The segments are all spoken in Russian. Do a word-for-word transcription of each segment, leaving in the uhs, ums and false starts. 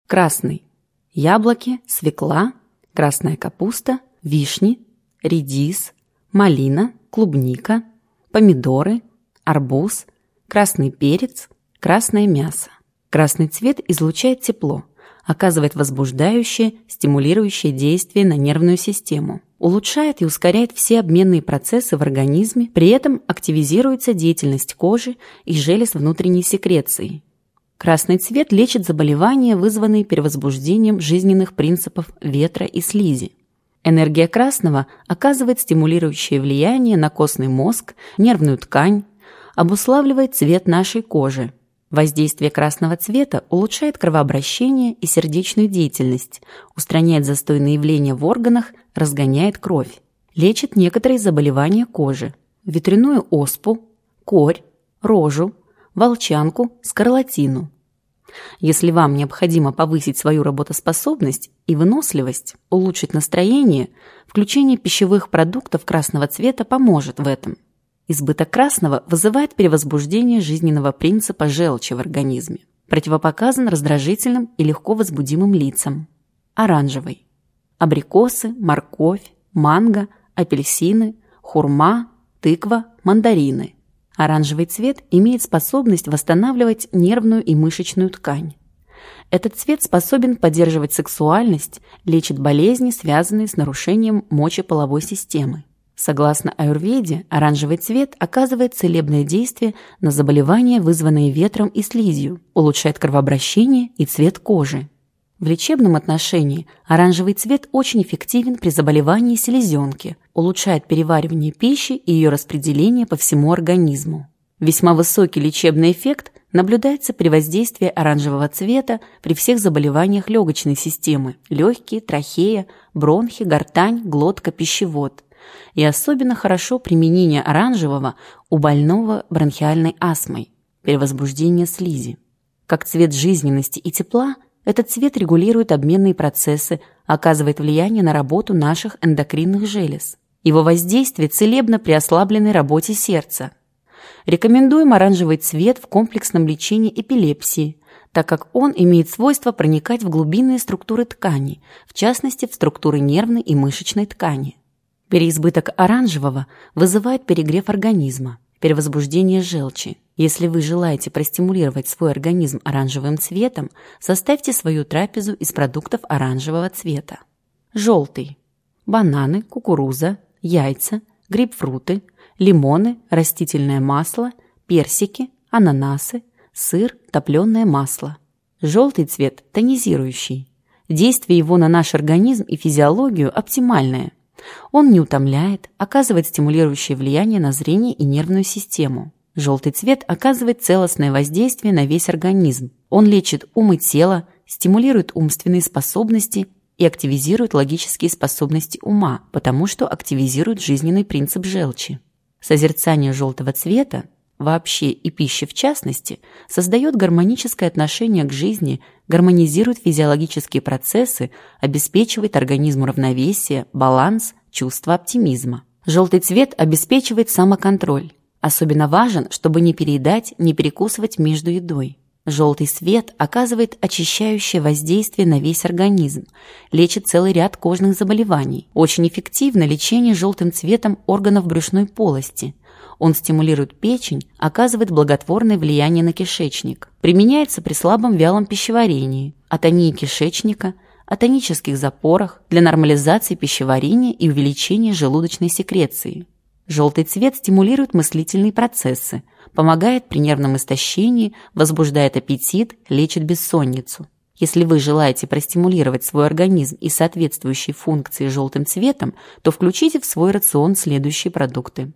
Красный – яблоки, свекла, красная капуста, вишни, редис, малина, клубника, помидоры, арбуз, красный перец, красное мясо. Красный цвет излучает тепло, оказывает возбуждающее, стимулирующее действие на нервную систему, улучшает и ускоряет все обменные процессы в организме, при этом активизируется деятельность кожи и желез внутренней секреции. Красный цвет лечит заболевания, вызванные перевозбуждением жизненных принципов ветра и слизи. Энергия красного оказывает стимулирующее влияние на костный мозг, нервную ткань, обуславливает цвет нашей кожи. Воздействие красного цвета улучшает кровообращение и сердечную деятельность, устраняет застойные явления в органах, разгоняет кровь. Лечит некоторые заболевания кожи: ветряную оспу, корь, рожу, волчанку, скарлатину. Если вам необходимо повысить свою работоспособность и выносливость, улучшить настроение, включение пищевых продуктов красного цвета поможет в этом. Избыток красного вызывает перевозбуждение жизненного принципа желчи в организме. Противопоказан раздражительным и легко возбудимым лицам. Оранжевый. Абрикосы, морковь, манго, апельсины, хурма, тыква, мандарины. Оранжевый цвет имеет способность восстанавливать нервную и мышечную ткань. Этот цвет способен поддерживать сексуальность, лечит болезни, связанные с нарушением мочеполовой системы. Согласно аюрведе, оранжевый цвет оказывает целебное действие на заболевания, вызванные ветром и слизью, улучшает кровообращение и цвет кожи. В лечебном отношении оранжевый цвет очень эффективен при заболевании селезенки, улучшает переваривание пищи и ее распределение по всему организму. Весьма высокий лечебный эффект наблюдается при воздействии оранжевого цвета при всех заболеваниях легочной системы – легкие, трахея, бронхи, гортань, глотка, пищевод. И особенно хорошо применение оранжевого у больного бронхиальной астмой, перевозбуждение слизи. Как цвет жизненности и тепла, этот цвет регулирует обменные процессы, оказывает влияние на работу наших эндокринных желез. Его воздействие целебно при ослабленной работе сердца. Рекомендуем оранжевый цвет в комплексном лечении эпилепсии, так как он имеет свойство проникать в глубинные структуры тканей, в частности в структуры нервной и мышечной ткани. Переизбыток оранжевого вызывает перегрев организма, перевозбуждение желчи. Если вы желаете простимулировать свой организм оранжевым цветом, составьте свою трапезу из продуктов оранжевого цвета. Желтый. Бананы, кукуруза, яйца, грейпфруты, лимоны, растительное масло, персики, ананасы, сыр, топленое масло. Желтый цвет тонизирующий. Действие его на наш организм и физиологию оптимальное. Он не утомляет, оказывает стимулирующее влияние на зрение и нервную систему. Желтый цвет оказывает целостное воздействие на весь организм. Он лечит ум и тело, стимулирует умственные способности и активизирует логические способности ума, потому что активизирует жизненный принцип желчи. Созерцание желтого цвета, вообще и пищи в частности, создает гармоническое отношение к жизни, гармонизирует физиологические процессы, обеспечивает организму равновесие, баланс, чувство оптимизма. Желтый цвет обеспечивает самоконтроль. Особенно важен, чтобы не переедать, не перекусывать между едой. Желтый цвет оказывает очищающее воздействие на весь организм, лечит целый ряд кожных заболеваний. Очень эффективно лечение желтым цветом органов брюшной полости. Он стимулирует печень, оказывает благотворное влияние на кишечник. Применяется при слабом вялом пищеварении, атонии кишечника, атонических запорах, для нормализации пищеварения и увеличения желудочной секреции. Желтый цвет стимулирует мыслительные процессы, помогает при нервном истощении, возбуждает аппетит, лечит бессонницу. Если вы желаете простимулировать свой организм и соответствующие функции желтым цветом, то включите в свой рацион следующие продукты.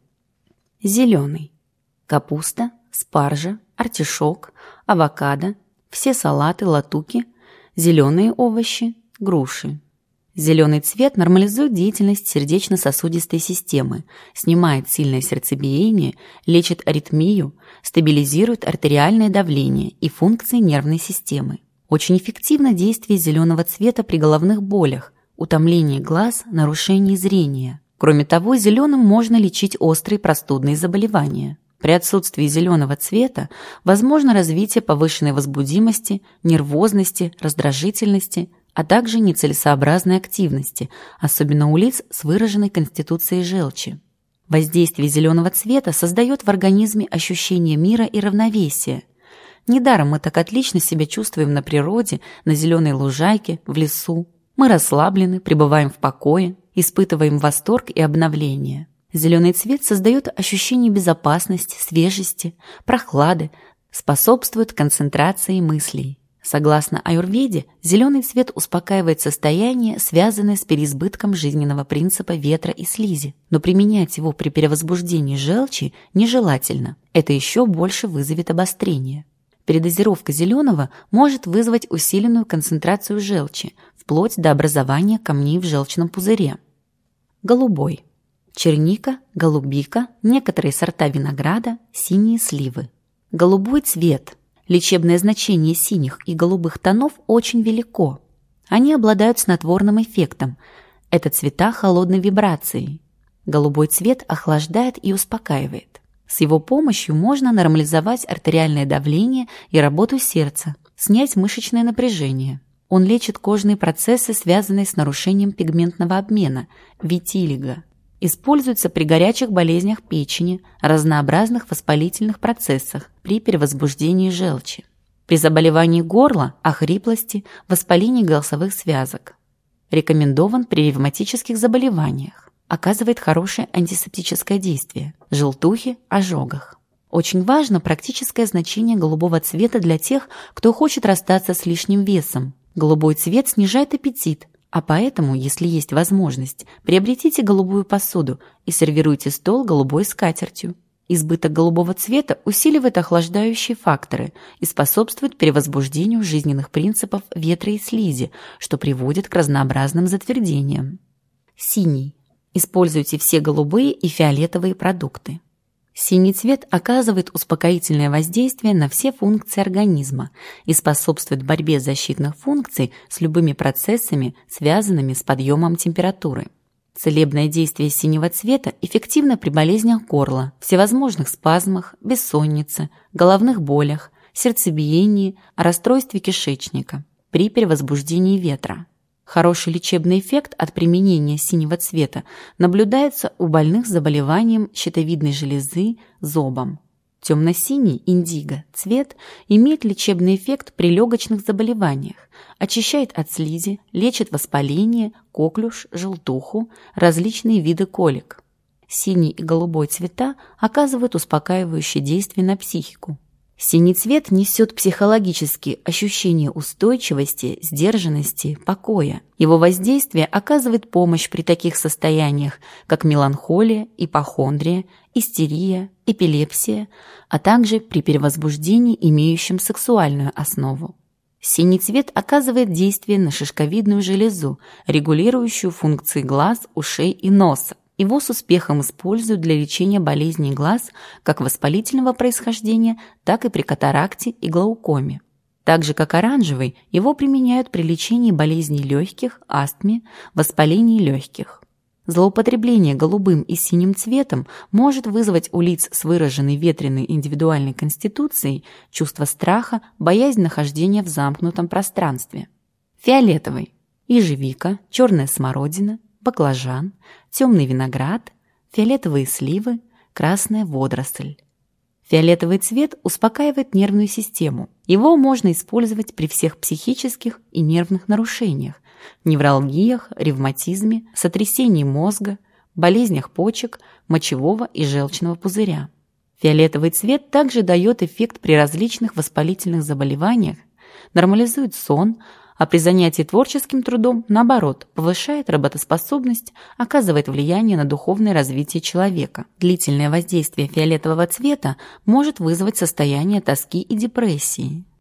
Зеленый. Капуста, спаржа, артишок, авокадо, все салаты, латуки, зеленые овощи, груши. Зеленый цвет нормализует деятельность сердечно-сосудистой системы, снимает сильное сердцебиение, лечит аритмию, стабилизирует артериальное давление и функции нервной системы. Очень эффективно действие зеленого цвета при головных болях, утомлении глаз, нарушении зрения. Кроме того, зеленым можно лечить острые простудные заболевания. При отсутствии зеленого цвета возможно развитие повышенной возбудимости, нервозности, раздражительности, а также нецелесообразной активности, особенно у лиц с выраженной конституцией желчи. Воздействие зеленого цвета создает в организме ощущение мира и равновесия. Недаром мы так отлично себя чувствуем на природе, на зеленой лужайке, в лесу. Мы расслаблены, пребываем в покое, испытываем восторг и обновление. Зеленый цвет создает ощущение безопасности, свежести, прохлады, способствует концентрации мыслей. Согласно аюрведе, зеленый цвет успокаивает состояние, связанное с переизбытком жизненного принципа ветра и слизи, но применять его при перевозбуждении желчи нежелательно, это еще больше вызовет обострение. Передозировка зеленого может вызвать усиленную концентрацию желчи, вплоть до образования камней в желчном пузыре. Голубой. Черника, голубика, некоторые сорта винограда, синие сливы. Голубой цвет. Лечебное значение синих и голубых тонов очень велико. Они обладают снотворным эффектом. Это цвета холодной вибрацией. Голубой цвет охлаждает и успокаивает. С его помощью можно нормализовать артериальное давление и работу сердца, снять мышечное напряжение. Он лечит кожные процессы, связанные с нарушением пигментного обмена, витилиго. Используется при горячих болезнях печени, разнообразных воспалительных процессах, при перевозбуждении желчи, при заболевании горла, охриплости, воспалении голосовых связок. Рекомендован при ревматических заболеваниях. Оказывает хорошее антисептическое действие, желтухе, ожогах. Очень важно практическое значение голубого цвета для тех, кто хочет расстаться с лишним весом. Голубой цвет снижает аппетит, а поэтому, если есть возможность, приобретите голубую посуду и сервируйте стол голубой скатертью. Избыток голубого цвета усиливает охлаждающие факторы и способствует перевозбуждению жизненных принципов ветра и слизи, что приводит к разнообразным затвердениям. Синий. Используйте все голубые и фиолетовые продукты. Синий цвет оказывает успокоительное воздействие на все функции организма и способствует борьбе защитных функций с любыми процессами, связанными с подъемом температуры. Целебное действие синего цвета эффективно при болезнях горла, всевозможных спазмах, бессоннице, головных болях, сердцебиении, расстройстве кишечника, при перевозбуждении ветра. Хороший лечебный эффект от применения синего цвета наблюдается у больных с заболеванием щитовидной железы, зобом. Темно-синий, индиго, цвет имеет лечебный эффект при легочных заболеваниях, очищает от слизи, лечит воспаление, коклюш, желтуху, различные виды колик. Синий и голубой цвета оказывают успокаивающее действие на психику. Синий цвет несет психологические ощущения устойчивости, сдержанности, покоя. Его воздействие оказывает помощь при таких состояниях, как меланхолия, ипохондрия, истерия, эпилепсия, а также при перевозбуждении, имеющем сексуальную основу. Синий цвет оказывает действие на шишковидную железу, регулирующую функции глаз, ушей и носа. Его с успехом используют для лечения болезней глаз как воспалительного происхождения, так и при катаракте и глаукоме. Так же, как оранжевый, его применяют при лечении болезней легких, астме, воспалении легких. Злоупотребление голубым и синим цветом может вызвать у лиц с выраженной ветреной индивидуальной конституцией чувство страха, боязнь нахождения в замкнутом пространстве. Фиолетовый. Ежевика, черная смородина, баклажан, темный виноград, фиолетовые сливы, красная водоросль. Фиолетовый цвет успокаивает нервную систему. Его можно использовать при всех психических и нервных нарушениях, невралгиях, ревматизме, сотрясении мозга, болезнях почек, мочевого и желчного пузыря. Фиолетовый цвет также дает эффект при различных воспалительных заболеваниях, нормализует сон, а при занятии творческим трудом, наоборот, повышает работоспособность, оказывает влияние на духовное развитие человека. Длительное воздействие фиолетового цвета может вызвать состояние тоски и депрессии.